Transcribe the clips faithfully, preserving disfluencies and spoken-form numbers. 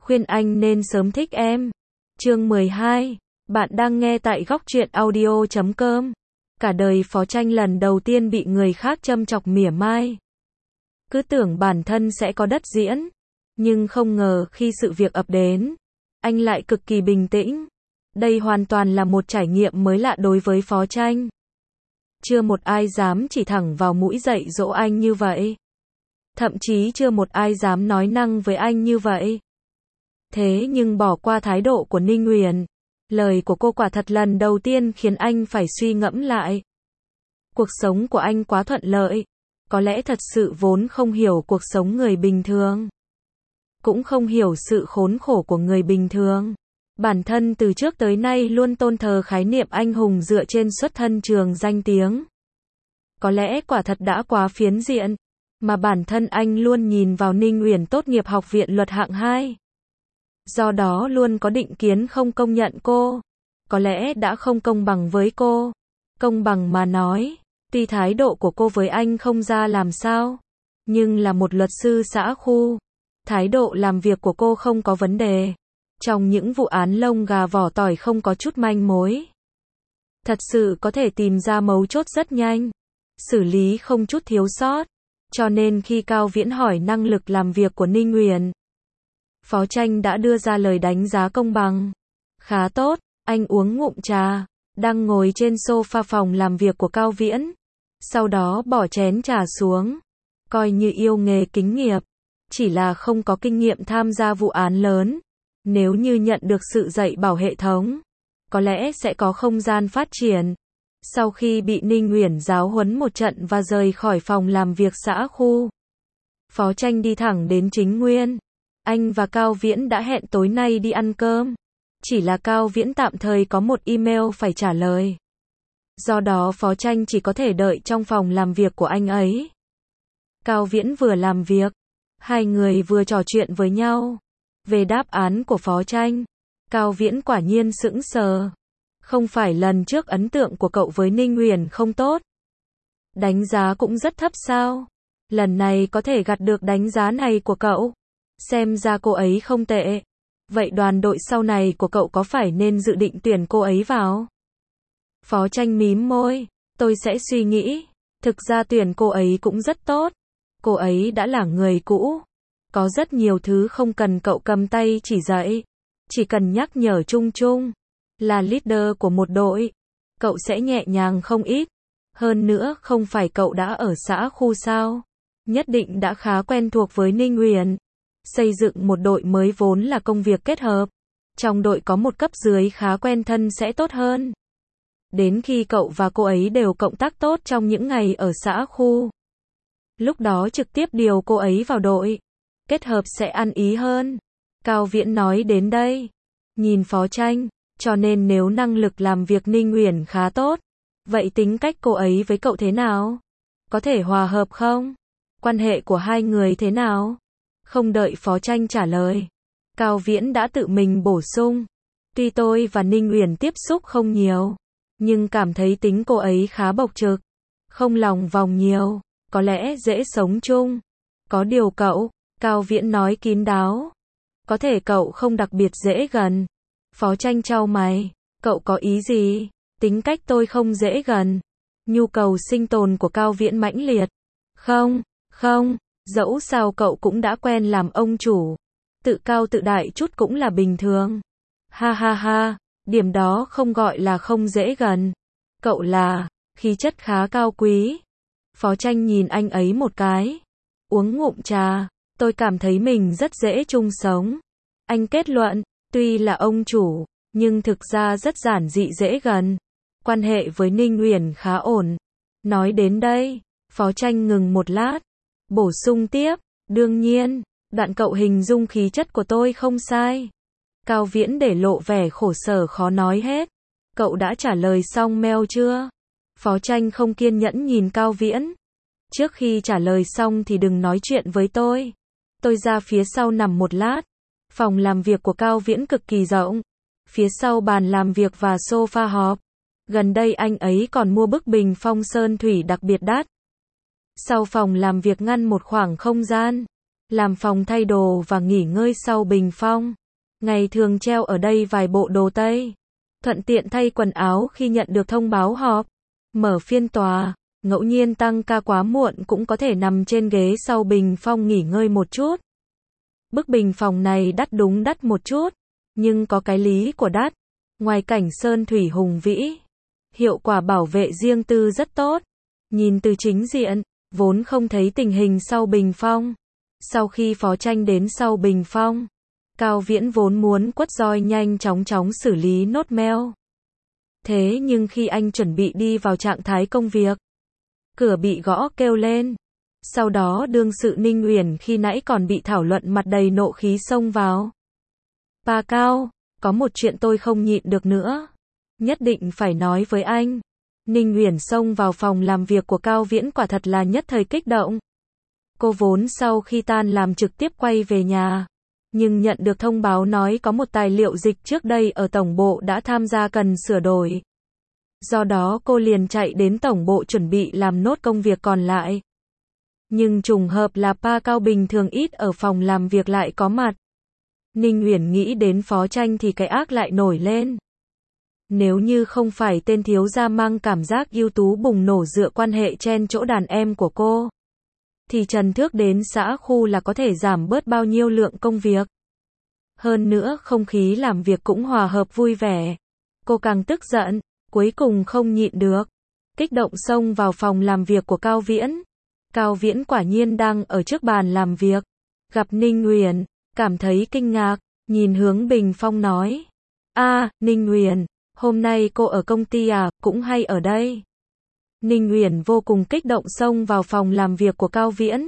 khuyên anh nên sớm thích em. Chương mười hai. Bạn đang nghe tại góc truyện audio chấm com. Cả đời Phó Tranh lần đầu tiên bị người khác châm chọc mỉa mai. Cứ tưởng bản thân sẽ có đất diễn, nhưng không ngờ khi sự việc ập đến, anh lại cực kỳ bình tĩnh. Đây hoàn toàn là một trải nghiệm mới lạ đối với Phó Tranh. Chưa một ai dám chỉ thẳng vào mũi dạy dỗ anh như vậy. Thậm chí chưa một ai dám nói năng với anh như vậy. Thế nhưng bỏ qua thái độ của Ninh Uyển, lời của cô quả thật lần đầu tiên khiến anh phải suy ngẫm lại. Cuộc sống của anh quá thuận lợi, có lẽ thật sự vốn không hiểu cuộc sống người bình thường. Cũng không hiểu sự khốn khổ của người bình thường. Bản thân từ trước tới nay luôn tôn thờ khái niệm anh hùng dựa trên xuất thân trường danh tiếng. Có lẽ quả thật đã quá phiến diện, mà bản thân anh luôn nhìn vào Ninh Uyển tốt nghiệp học viện luật hạng hai. Do đó luôn có định kiến không công nhận cô. Có lẽ đã không công bằng với cô. Công bằng mà nói, tuy thái độ của cô với anh không ra làm sao, nhưng là một luật sư xã khu, thái độ làm việc của cô không có vấn đề. Trong những vụ án lông gà vỏ tỏi không có chút manh mối. Thật sự có thể tìm ra mấu chốt rất nhanh, xử lý không chút thiếu sót. Cho nên khi Cao Viễn hỏi năng lực làm việc của Ninh Uyển, Phó Tranh đã đưa ra lời đánh giá công bằng. Khá tốt. Anh uống ngụm trà, đang ngồi trên sofa phòng làm việc của Cao Viễn. Sau đó bỏ chén trà xuống. Coi như yêu nghề kính nghiệp. Chỉ là không có kinh nghiệm tham gia vụ án lớn. Nếu như nhận được sự dạy bảo hệ thống, có lẽ sẽ có không gian phát triển. Sau khi bị Ninh Uyển giáo huấn một trận và rời khỏi phòng làm việc xã khu, Phó Tranh đi thẳng đến Chính Nguyên. Anh và Cao Viễn đã hẹn tối nay đi ăn cơm. Chỉ là Cao Viễn tạm thời có một email phải trả lời. Do đó Phó Tranh chỉ có thể đợi trong phòng làm việc của anh ấy. Cao Viễn vừa làm việc, hai người vừa trò chuyện với nhau. Về đáp án của Phó Tranh, Cao Viễn quả nhiên sững sờ. Không phải lần trước ấn tượng của cậu với Ninh Uyển không tốt? Đánh giá cũng rất thấp sao? Lần này có thể gặt được đánh giá này của cậu? Xem ra cô ấy không tệ. Vậy đoàn đội sau này của cậu có phải nên dự định tuyển cô ấy vào? Phó Tranh mím môi. Tôi sẽ suy nghĩ. Thực ra tuyển cô ấy cũng rất tốt. Cô ấy đã là người cũ. Có rất nhiều thứ không cần cậu cầm tay chỉ dạy. Chỉ cần nhắc nhở chung chung. Là leader của một đội, cậu sẽ nhẹ nhàng không ít. Hơn nữa không phải cậu đã ở xã khu sao? Nhất định đã khá quen thuộc với Ninh Uyển. Xây dựng một đội mới vốn là công việc kết hợp. Trong đội có một cấp dưới khá quen thân sẽ tốt hơn. Đến khi cậu và cô ấy đều cộng tác tốt trong những ngày ở xã khu, lúc đó trực tiếp điều cô ấy vào đội. Kết hợp sẽ ăn ý hơn. Cao Viễn nói đến đây, nhìn Phó Tranh. Cho nên nếu năng lực làm việc Ninh Uyển khá tốt, vậy tính cách cô ấy với cậu thế nào? Có thể hòa hợp không? Quan hệ của hai người thế nào? Không đợi Phó Tranh trả lời, Cao Viễn đã tự mình bổ sung. Tuy tôi và Ninh Uyển tiếp xúc không nhiều, nhưng cảm thấy tính cô ấy khá bộc trực, không lòng vòng nhiều, có lẽ dễ sống chung. Có điều cậu, Cao Viễn nói kín đáo, có thể cậu không đặc biệt dễ gần. Phó Tranh chau mày, cậu có ý gì? Tính cách tôi không dễ gần. Nhu cầu sinh tồn của Cao Viễn mãnh liệt. Không, không, dẫu sao cậu cũng đã quen làm ông chủ. Tự cao tự đại chút cũng là bình thường. Ha ha ha, điểm đó không gọi là không dễ gần. Cậu là, khí chất khá cao quý. Phó Tranh nhìn anh ấy một cái. Uống ngụm trà, tôi cảm thấy mình rất dễ chung sống. Anh kết luận. Tuy là ông chủ, nhưng thực ra rất giản dị dễ gần. Quan hệ với Ninh Uyển khá ổn. Nói đến đây, Phó Tranh ngừng một lát. Bổ sung tiếp, đương nhiên, đoạn cậu hình dung khí chất của tôi không sai. Cao Viễn để lộ vẻ khổ sở khó nói hết. Cậu đã trả lời xong mail chưa? Phó Tranh không kiên nhẫn nhìn Cao Viễn. Trước khi trả lời xong thì đừng nói chuyện với tôi. Tôi ra phía sau nằm một lát. Phòng làm việc của Cao Viễn cực kỳ rộng. Phía sau bàn làm việc và sofa họp. Gần đây anh ấy còn mua bức bình phong sơn thủy đặc biệt đắt. Sau phòng làm việc ngăn một khoảng không gian. làm phòng thay đồ và nghỉ ngơi sau bình phong. Ngày thường treo ở đây vài bộ đồ Tây. Thuận tiện thay quần áo khi nhận được thông báo họp. Mở phiên tòa, ngẫu nhiên tăng ca quá muộn cũng có thể nằm trên ghế sau bình phong nghỉ ngơi một chút. Bức bình phòng này đắt đúng đắt một chút, nhưng có cái lý của đắt. Ngoài cảnh sơn thủy hùng vĩ, hiệu quả bảo vệ riêng tư rất tốt. Nhìn từ chính diện, vốn không thấy tình hình sau bình phong. Sau khi Phó Tranh đến sau bình phong, Cao Viễn vốn muốn quất roi nhanh chóng chóng xử lý nốt mail. Thế nhưng khi anh chuẩn bị đi vào trạng thái công việc, cửa bị gõ kêu lên. Sau đó đương sự Ninh Uyển khi nãy còn bị thảo luận mặt đầy nộ khí xông vào. Pa Cao, có một chuyện tôi không nhịn được nữa. Nhất định phải nói với anh. Ninh Uyển xông vào phòng làm việc của Cao Viễn quả thật là nhất thời kích động. Cô vốn sau khi tan làm trực tiếp quay về nhà. Nhưng nhận được thông báo nói có một tài liệu dịch trước đây ở tổng bộ đã tham gia cần sửa đổi. Do đó cô liền chạy đến tổng bộ chuẩn bị làm nốt công việc còn lại. Nhưng trùng hợp là Pa Cao bình thường ít ở phòng làm việc lại có mặt. Ninh Uyển nghĩ đến Phó Tranh thì cái ác lại nổi lên. Nếu như không phải tên thiếu gia mang cảm giác ưu tú bùng nổ dựa quan hệ chen chỗ đàn em của cô, thì Trần Thước đến xã khu là có thể giảm bớt bao nhiêu lượng công việc. Hơn nữa không khí làm việc cũng hòa hợp vui vẻ. Cô càng tức giận, cuối cùng không nhịn được. Kích động xông vào phòng làm việc của Cao Viễn. Cao Viễn quả nhiên đang ở trước bàn làm việc. Gặp Ninh Uyển, cảm thấy kinh ngạc, nhìn hướng bình phong nói. A, Ninh Uyển, hôm nay cô ở công ty à, cũng hay ở đây. Ninh Uyển vô cùng kích động xông vào phòng làm việc của Cao Viễn.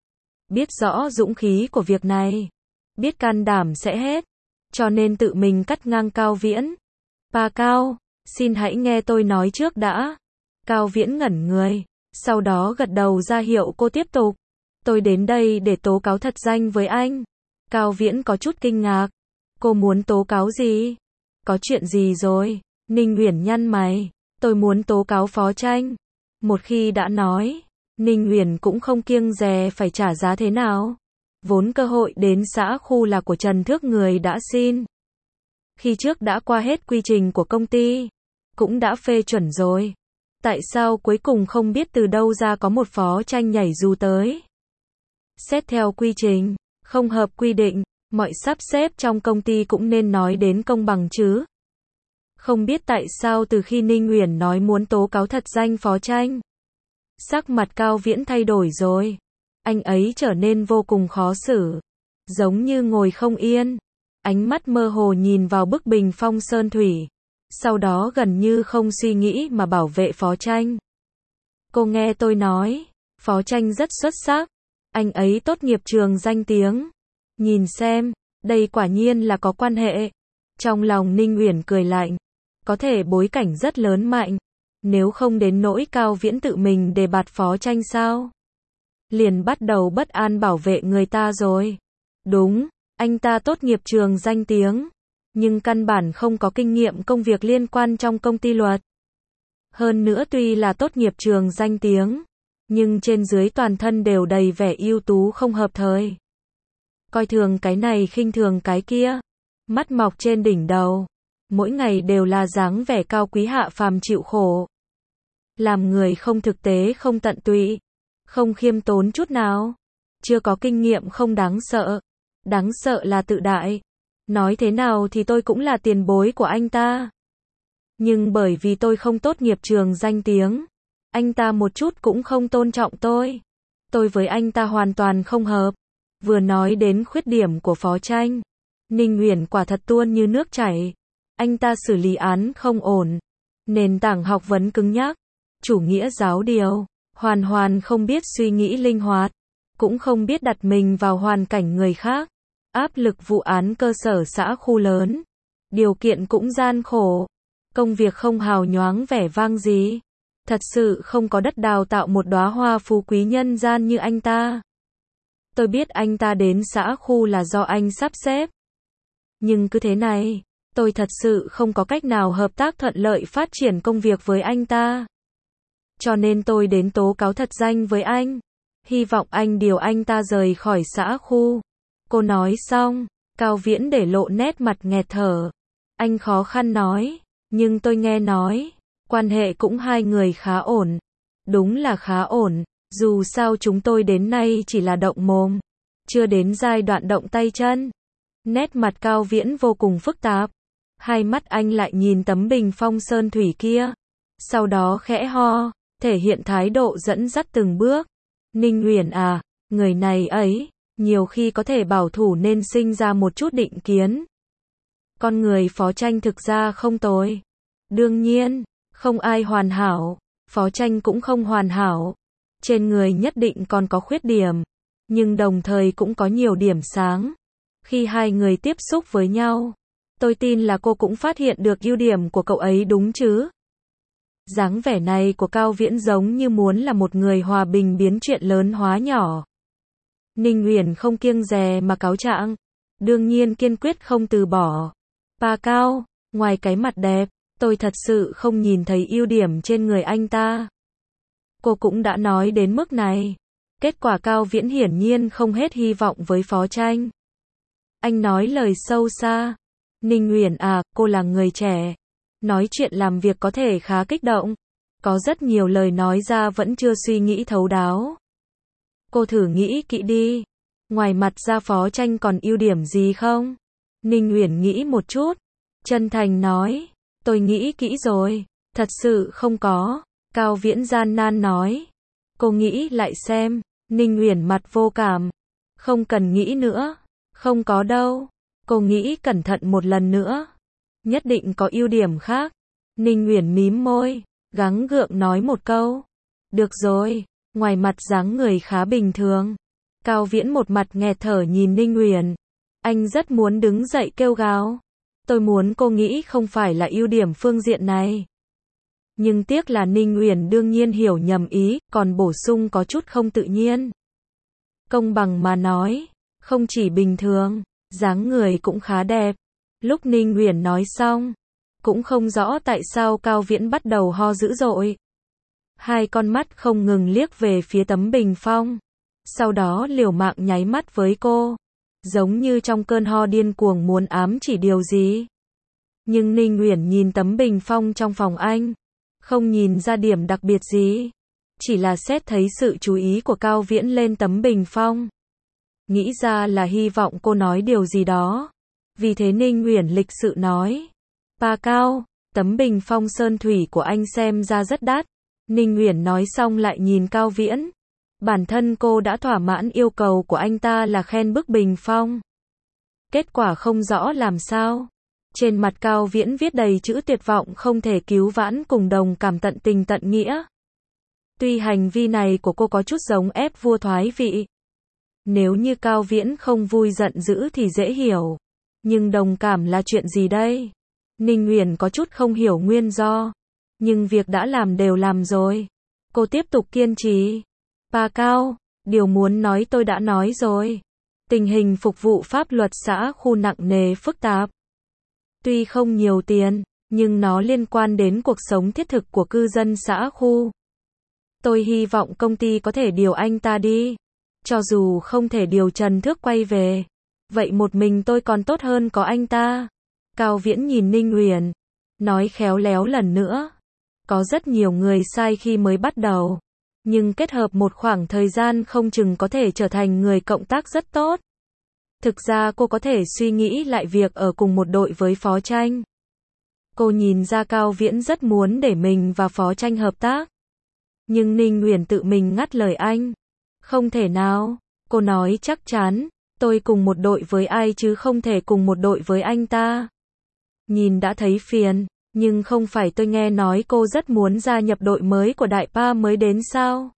Biết rõ dũng khí của việc này, biết can đảm sẽ hết, cho nên tự mình cắt ngang Cao Viễn. Pa Cao, xin hãy nghe tôi nói trước đã. Cao Viễn ngẩn người, sau đó gật đầu ra hiệu cô tiếp tục. Tôi đến đây để tố cáo thật danh với anh. Cao Viễn có chút kinh ngạc. Cô muốn tố cáo gì? Có chuyện gì rồi? Ninh Uyển nhăn mày. Tôi muốn tố cáo Phó Tranh. Một khi đã nói, Ninh Uyển cũng không kiêng dè phải trả giá thế nào. Vốn cơ hội đến xã khu là của Trần Thước người đã xin. Khi trước đã qua hết quy trình của công ty, cũng đã phê chuẩn rồi. Tại sao cuối cùng không biết từ đâu ra có một Phó Tranh nhảy dù tới? Xét theo quy trình, không hợp quy định, mọi sắp xếp trong công ty cũng nên nói đến công bằng chứ. Không biết tại sao từ khi Ninh Uyển nói muốn tố cáo thật danh Phó Tranh, sắc mặt Cao Viễn thay đổi rồi. Anh ấy trở nên vô cùng khó xử, giống như ngồi không yên. Ánh mắt mơ hồ nhìn vào bức bình phong sơn thủy, sau đó gần như không suy nghĩ mà bảo vệ Phó Tranh. Cô nghe tôi nói, Phó Tranh rất xuất sắc, anh ấy tốt nghiệp trường danh tiếng. Nhìn xem, đây quả nhiên là có quan hệ. Trong lòng Ninh Uyển cười lạnh, có thể bối cảnh rất lớn mạnh, nếu không đến nỗi Cao Viễn tự mình đề bạt Phó Tranh sao? Liền bắt đầu bất an bảo vệ người ta rồi. Đúng, anh ta tốt nghiệp trường danh tiếng, nhưng căn bản không có kinh nghiệm công việc liên quan trong công ty luật. Hơn nữa tuy là tốt nghiệp trường danh tiếng, nhưng trên dưới toàn thân đều đầy vẻ ưu tú không hợp thời. Coi thường cái này khinh thường cái kia, mắt mọc trên đỉnh đầu, mỗi ngày đều là dáng vẻ cao quý hạ phàm chịu khổ. Làm người không thực tế không tận tụy, không khiêm tốn chút nào. Chưa có kinh nghiệm không đáng sợ, đáng sợ là tự đại. Nói thế nào thì tôi cũng là tiền bối của anh ta. Nhưng bởi vì tôi không tốt nghiệp trường danh tiếng, anh ta một chút cũng không tôn trọng tôi. Tôi với anh ta hoàn toàn không hợp. Vừa nói đến khuyết điểm của Phó Tranh, Ninh Uyển quả thật tuôn như nước chảy. Anh ta xử lý án không ổn, nền tảng học vấn cứng nhắc, chủ nghĩa giáo điều, hoàn hoàn không biết suy nghĩ linh hoạt, cũng không biết đặt mình vào hoàn cảnh người khác. Áp lực vụ án cơ sở xã khu lớn, điều kiện cũng gian khổ, công việc không hào nhoáng vẻ vang gì. Thật sự không có đất đào tạo một đóa hoa phú quý nhân gian như anh ta. Tôi biết anh ta đến xã khu là do anh sắp xếp. Nhưng cứ thế này, tôi thật sự không có cách nào hợp tác thuận lợi phát triển công việc với anh ta. Cho nên tôi đến tố cáo thật danh với anh. Hy vọng anh điều anh ta rời khỏi xã khu. Cô nói xong, Cao Viễn để lộ nét mặt nghẹt thở. Anh khó khăn nói, nhưng tôi nghe nói, quan hệ cũng hai người khá ổn. Đúng là khá ổn, dù sao chúng tôi đến nay chỉ là động mồm, chưa đến giai đoạn động tay chân. Nét mặt Cao Viễn vô cùng phức tạp. Hai mắt anh lại nhìn tấm bình phong sơn thủy kia. Sau đó khẽ ho, thể hiện thái độ dẫn dắt từng bước. Ninh Uyển à, người này ấy, nhiều khi có thể bảo thủ nên sinh ra một chút định kiến. Con người Phó Tranh thực ra không tồi. Đương nhiên, không ai hoàn hảo, Phó Tranh cũng không hoàn hảo. Trên người nhất định còn có khuyết điểm, nhưng đồng thời cũng có nhiều điểm sáng. Khi hai người tiếp xúc với nhau, tôi tin là cô cũng phát hiện được ưu điểm của cậu ấy đúng chứ? Dáng vẻ này của Cao Viễn giống như muốn là một người hòa bình biến chuyện lớn hóa nhỏ. Ninh Uyển không kiêng dè mà cáo trạng, đương nhiên kiên quyết không từ bỏ. Pa Cao, ngoài cái mặt đẹp, tôi thật sự không nhìn thấy ưu điểm trên người anh ta. Cô cũng đã nói đến mức này. Kết quả Cao Viễn hiển nhiên không hết hy vọng với Phó Tranh. Anh nói lời sâu xa. Ninh Uyển à, cô là người trẻ. Nói chuyện làm việc có thể khá kích động. Có rất nhiều lời nói ra vẫn chưa suy nghĩ thấu đáo. Cô thử nghĩ kỹ đi. Ngoài mặt ra Phó Tranh còn ưu điểm gì không? Ninh Uyển nghĩ một chút. Chân thành nói. Tôi nghĩ kỹ rồi. Thật sự không có. Cao Viễn gian nan nói. Cô nghĩ lại xem. Ninh Uyển mặt vô cảm. Không cần nghĩ nữa. Không có đâu. Cô nghĩ cẩn thận một lần nữa. Nhất định có ưu điểm khác. Ninh Uyển mím môi, gắng gượng nói một câu. Được rồi, ngoài mặt dáng người khá bình thường. Cao Viễn một mặt nghẹt thở nhìn Ninh Uyển. Anh rất muốn đứng dậy kêu gào. Tôi muốn cô nghĩ không phải là ưu điểm phương diện này. Nhưng tiếc là Ninh Uyển đương nhiên hiểu nhầm ý, còn bổ sung có chút không tự nhiên. Công bằng mà nói, không chỉ bình thường, dáng người cũng khá đẹp. Lúc Ninh Uyển nói xong, cũng không rõ tại sao Cao Viễn bắt đầu ho dữ dội. Hai con mắt không ngừng liếc về phía tấm bình phong. Sau đó liều mạng nháy mắt với cô. Giống như trong cơn ho điên cuồng muốn ám chỉ điều gì. Nhưng Ninh Uyển nhìn tấm bình phong trong phòng anh. Không nhìn ra điểm đặc biệt gì. Chỉ là xét thấy sự chú ý của Cao Viễn lên tấm bình phong. Nghĩ ra là hy vọng cô nói điều gì đó. Vì thế Ninh Uyển lịch sự nói. Pa Cao, tấm bình phong sơn thủy của anh xem ra rất đắt. Ninh Uyển nói xong lại nhìn Cao Viễn. Bản thân cô đã thỏa mãn yêu cầu của anh ta là khen bức bình phong. Kết quả không rõ làm sao. Trên mặt Cao Viễn viết đầy chữ tuyệt vọng không thể cứu vãn cùng đồng cảm tận tình tận nghĩa. Tuy hành vi này của cô có chút giống ép vua thoái vị. Nếu như Cao Viễn không vui giận dữ thì dễ hiểu. Nhưng đồng cảm là chuyện gì đây? Ninh Uyển có chút không hiểu nguyên do. Nhưng việc đã làm đều làm rồi. Cô tiếp tục kiên trì. Pa Cao, điều muốn nói tôi đã nói rồi. Tình hình phục vụ pháp luật xã khu nặng nề phức tạp. Tuy không nhiều tiền, nhưng nó liên quan đến cuộc sống thiết thực của cư dân xã khu. Tôi hy vọng công ty có thể điều anh ta đi. Cho dù không thể điều Trần Thước quay về. Vậy một mình tôi còn tốt hơn có anh ta. Cao Viễn nhìn Ninh Uyển. Nói khéo léo lần nữa. Có rất nhiều người sai khi mới bắt đầu. Nhưng kết hợp một khoảng thời gian không chừng có thể trở thành người cộng tác rất tốt. Thực ra cô có thể suy nghĩ lại việc ở cùng một đội với Phó Tranh. Cô nhìn ra Cao Viễn rất muốn để mình và Phó Tranh hợp tác. Nhưng Ninh Uyển tự mình ngắt lời anh. Không thể nào, cô nói chắc chắn, tôi cùng một đội với ai chứ không thể cùng một đội với anh ta. Nhìn đã thấy phiền, nhưng không phải tôi nghe nói cô rất muốn gia nhập đội mới của Đại Pa mới đến sao?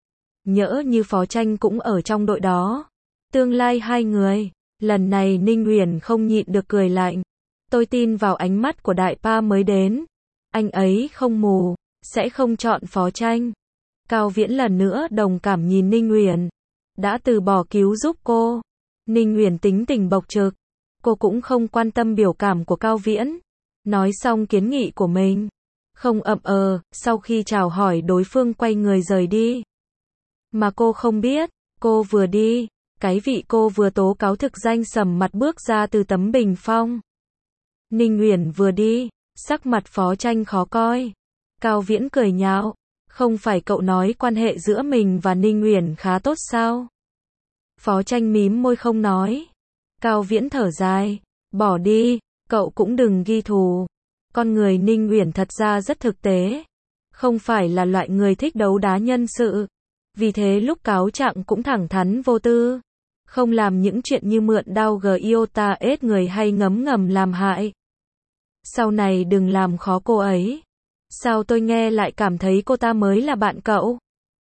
Nhỡ như Phó Tranh cũng ở trong đội đó. Tương lai hai người, lần này Ninh Uyển không nhịn được cười lạnh. Tôi tin vào ánh mắt của Đại Pa mới đến. Anh ấy không mù, sẽ không chọn Phó Tranh. Cao Viễn lần nữa đồng cảm nhìn Ninh Uyển. Đã từ bỏ cứu giúp cô. Ninh Uyển tính tình bộc trực. Cô cũng không quan tâm biểu cảm của Cao Viễn. Nói xong kiến nghị của mình. Không ậm ờ, sau khi chào hỏi đối phương quay người rời đi. Mà cô không biết, cô vừa đi, cái vị cô vừa tố cáo thực danh sầm mặt bước ra từ tấm bình phong. Ninh Uyển vừa đi, sắc mặt Phó Tranh khó coi. Cao Viễn cười nhạo, không phải cậu nói quan hệ giữa mình và Ninh Uyển khá tốt sao? Phó Tranh mím môi không nói. Cao Viễn thở dài, bỏ đi, cậu cũng đừng ghi thù. Con người Ninh Uyển thật ra rất thực tế, không phải là loại người thích đấu đá nhân sự. Vì thế lúc cáo trạng cũng thẳng thắn vô tư, không làm những chuyện như mượn đao gờ iota ết người hay ngấm ngầm làm hại. Sau này đừng làm khó cô ấy. Sao tôi nghe lại cảm thấy cô ta mới là bạn cậu?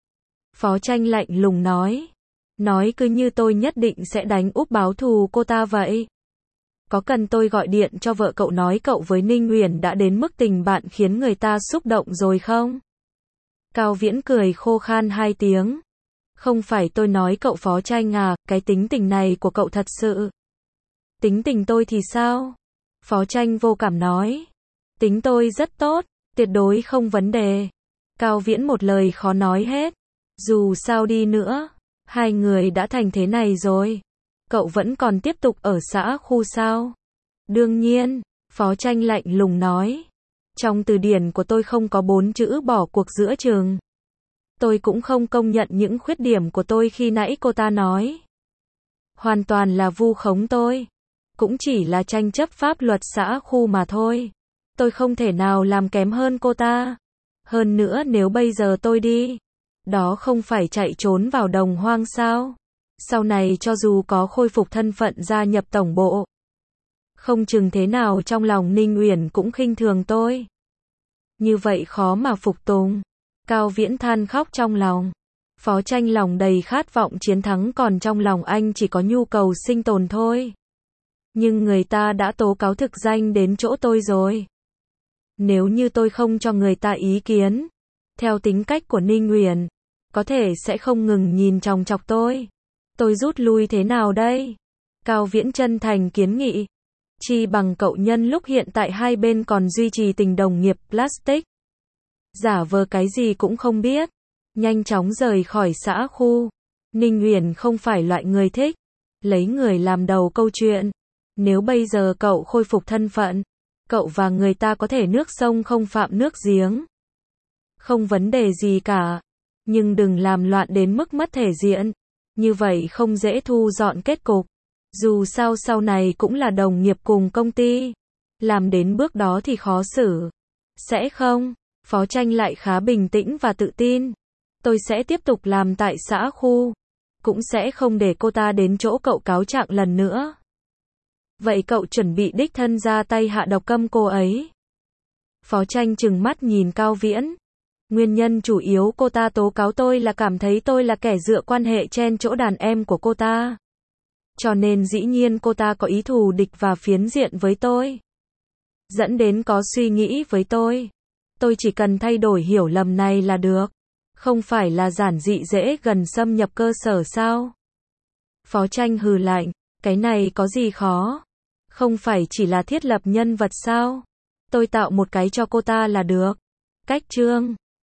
Phó Tranh lạnh lùng nói. Nói cứ như tôi nhất định sẽ đánh úp báo thù cô ta vậy. Có cần tôi gọi điện cho vợ cậu nói cậu với Ninh Uyển đã đến mức tình bạn khiến người ta xúc động rồi không? Cao Viễn cười khô khan hai tiếng. Không phải tôi nói cậu Phó Tranh à, cái tính tình này của cậu thật sự. Tính tình tôi thì sao? Phó Tranh vô cảm nói. Tính tôi rất tốt, tuyệt đối không vấn đề. Cao Viễn một lời khó nói hết. Dù sao đi nữa, hai người đã thành thế này rồi. Cậu vẫn còn tiếp tục ở xã khu sao? Đương nhiên, Phó Tranh lạnh lùng nói. Trong từ điển của tôi không có bốn chữ bỏ cuộc giữa chừng. Tôi cũng không công nhận những khuyết điểm của tôi khi nãy cô ta nói. Hoàn toàn là vu khống tôi. Cũng chỉ là tranh chấp pháp luật xã khu mà thôi. Tôi không thể nào làm kém hơn cô ta. Hơn nữa nếu bây giờ tôi đi, đó không phải chạy trốn vào đồng hoang sao? Sau này cho dù có khôi phục thân phận gia nhập tổng bộ, không chừng thế nào trong lòng Ninh Uyển cũng khinh thường tôi. Như vậy khó mà phục tùng. Cao Viễn than khóc trong lòng. Phó Tranh lòng đầy khát vọng chiến thắng còn trong lòng anh chỉ có nhu cầu sinh tồn thôi. Nhưng người ta đã tố cáo thực danh đến chỗ tôi rồi. Nếu như tôi không cho người ta ý kiến, theo tính cách của Ninh Uyển, có thể sẽ không ngừng nhìn chòng chọc tôi. Tôi rút lui thế nào đây? Cao Viễn chân thành kiến nghị. Chi bằng cậu nhân lúc hiện tại hai bên còn duy trì tình đồng nghiệp plastic. Giả vờ cái gì cũng không biết. Nhanh chóng rời khỏi xã khu. Ninh Uyển không phải loại người thích lấy người làm đầu câu chuyện. Nếu bây giờ cậu khôi phục thân phận, cậu và người ta có thể nước sông không phạm nước giếng. Không vấn đề gì cả. Nhưng đừng làm loạn đến mức mất thể diện. Như vậy không dễ thu dọn kết cục. Dù sao sau này cũng là đồng nghiệp cùng công ty. Làm đến bước đó thì khó xử. Sẽ không? Phó Tranh lại khá bình tĩnh và tự tin. Tôi sẽ tiếp tục làm tại xã khu. Cũng sẽ không để cô ta đến chỗ cậu cáo trạng lần nữa. Vậy cậu chuẩn bị đích thân ra tay hạ độc câm cô ấy? Phó Tranh trừng mắt nhìn Cao Viễn. Nguyên nhân chủ yếu cô ta tố cáo tôi là cảm thấy tôi là kẻ dựa quan hệ chen chỗ đàn em của cô ta. Cho nên dĩ nhiên cô ta có ý thù địch và phiến diện với tôi. Dẫn đến có suy nghĩ với tôi. Tôi chỉ cần thay đổi hiểu lầm này là được. Không phải là giản dị dễ gần xâm nhập cơ sở sao? Phó Tranh hừ lạnh. Cái này có gì khó? Không phải chỉ là thiết lập nhân vật sao? Tôi tạo một cái cho cô ta là được. Cách chương